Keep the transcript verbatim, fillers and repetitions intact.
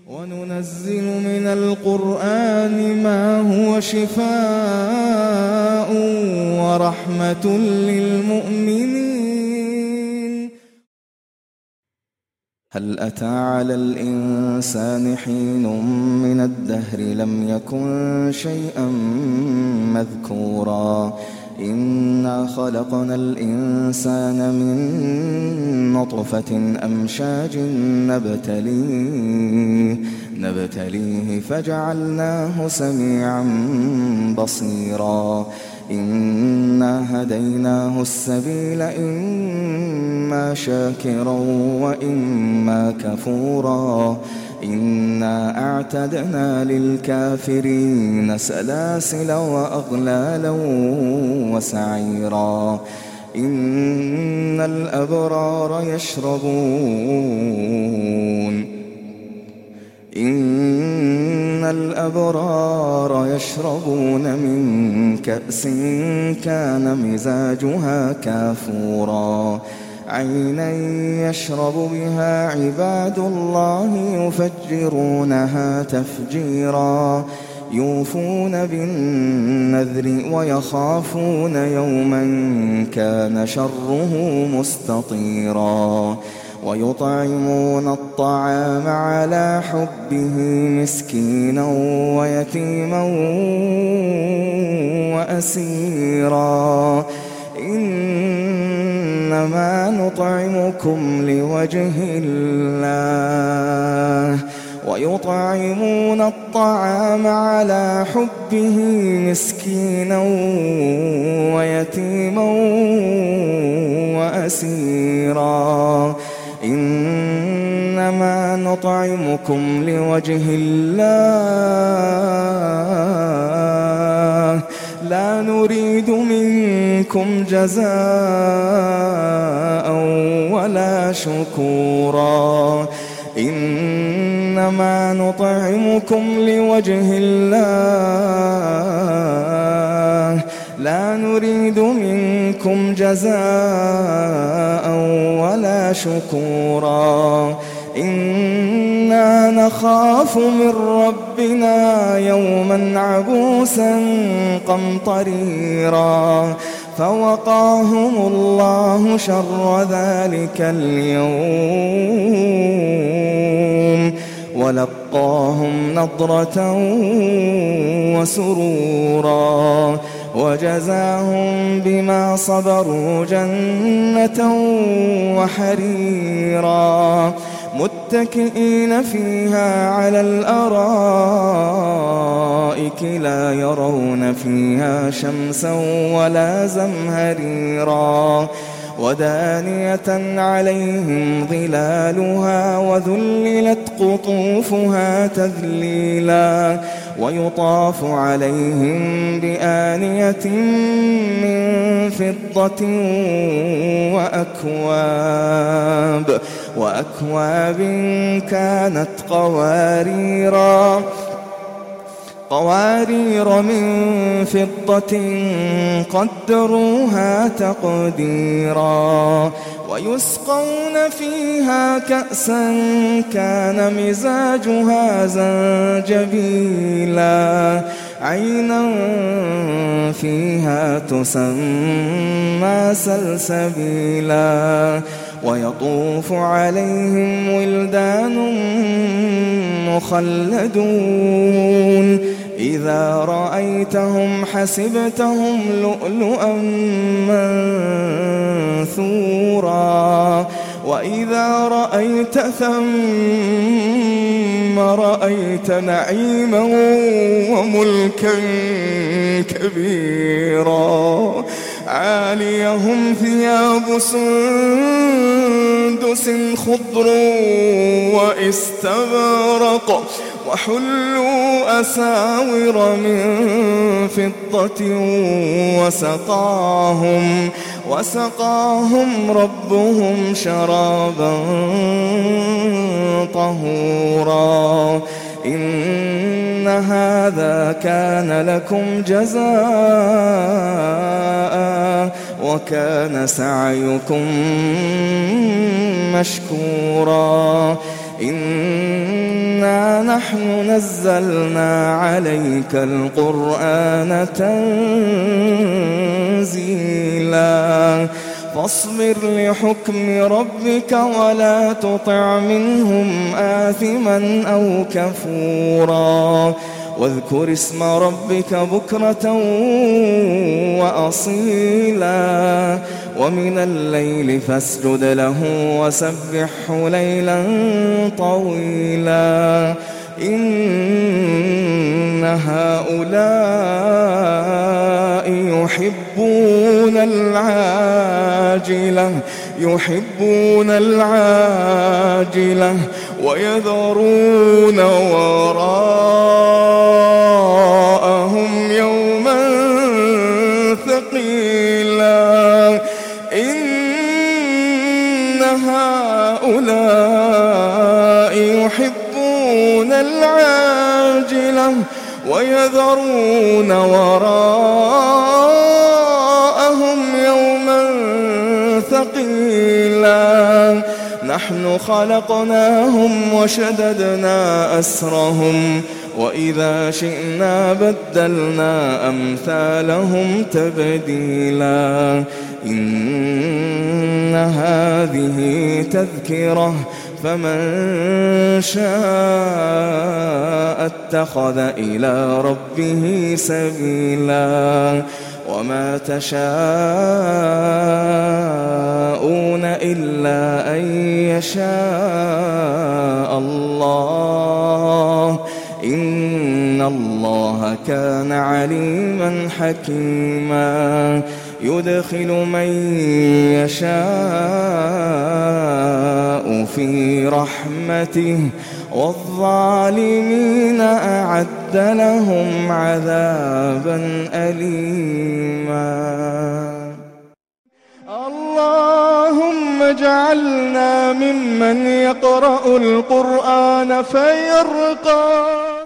وننزل من القرآن ما هو شفاء ورحمة للمؤمنين. هل أتى على الإنسان حين من الدهر لم يكن شيئا مذكورا إنا خلقنا الإنسان من نطفة أمشاج نبتليه, نبتليه فجعلناه سميعا بصيرا إنا هديناه السبيل إما شاكرا وإما كفورا إنا أعتدنا للكافرين سلاسل وأغلالا وسعيرا إن الأبرار يشربون إن الأبرار يشربون من كأس كان مزاجها كافورا عينا يشرب بها عباد الله يفجرونها تفجيرا يوفون بالنذر ويخافون يوما كان شره مستطيرا ويطعمون الطعام على حبه مسكينا ويتيما وأسيرا إنما نطعمكم لوجه الله ويطعمون الطعام على حبه مسكينا ويتيما وأسيرا إنما نطعمكم لوجه الله لا نريد منكم جزاء ولا شكورا إنما نطعمكم لوجه الله لا نريد منكم جزاء ولا شكورا إنا نخاف من ربنا يوما عبوسا قمطريرا فوقاهم الله شر ذلك اليوم ولقاهم نضرة وسرورا وجزاهم بما صبروا جنة وحريرا متكئين فيها على الأرائك لا يرون فيها شمسا ولا زمهريرا ودانية عليهم ظلالها وذللت قطوفها تذليلا ويطاف عليهم بآنية من فضة وأكواب وأكواب كانت قواريرا قوارير من فضة قدروها تقديرا ويسقون فيها كأسا كان مزاجها زنجبيلا عينا فيها تسمى سلسبيلا ويطوف عليهم ولدان مخلدون إذا رأيتهم حسبتهم لؤلؤا منثورا وإذا رأيت ثم رأيت نعيما وملكا كبيرا عاليهم ثياب سندس خضر واستبرق وحلوا أساور من فضة وسقاهم وسقاهم ربهم شرابا طهورا إن هذا كان لكم جزاء وكان سعيكم مشكورا إنا نحن نزلنا عليك القرآن تنزيلا فاصبر لحكم ربك ولا تطع منهم آثما أو كفورا واذكر اسم ربك بكرة وأصيلا ومن الليل فاسجد له وسبحه ليلا طويلا إن هؤلاء يحبون العاجلة يحبون العاجلة ويذرون وراءهم يوما ثقيلا إن هؤلاء يحبون العاجلة ويذرون وراءهم يوما ثقيلا نحن خلقناهم وشددنا أسرهم وإذا شئنا بدلنا أمثالهم تبديلا إن هذه تذكرة فمن شاء اتخذ إلى ربه سبيلا وما تشاءون إلا أن يشاء الله إن الله كان عليما حكيما يدخل من يشاء في رحمته والظالمين أعد لهم عذابا أليما اللهم اجعلنا ممن يقرأ القرآن فيرقى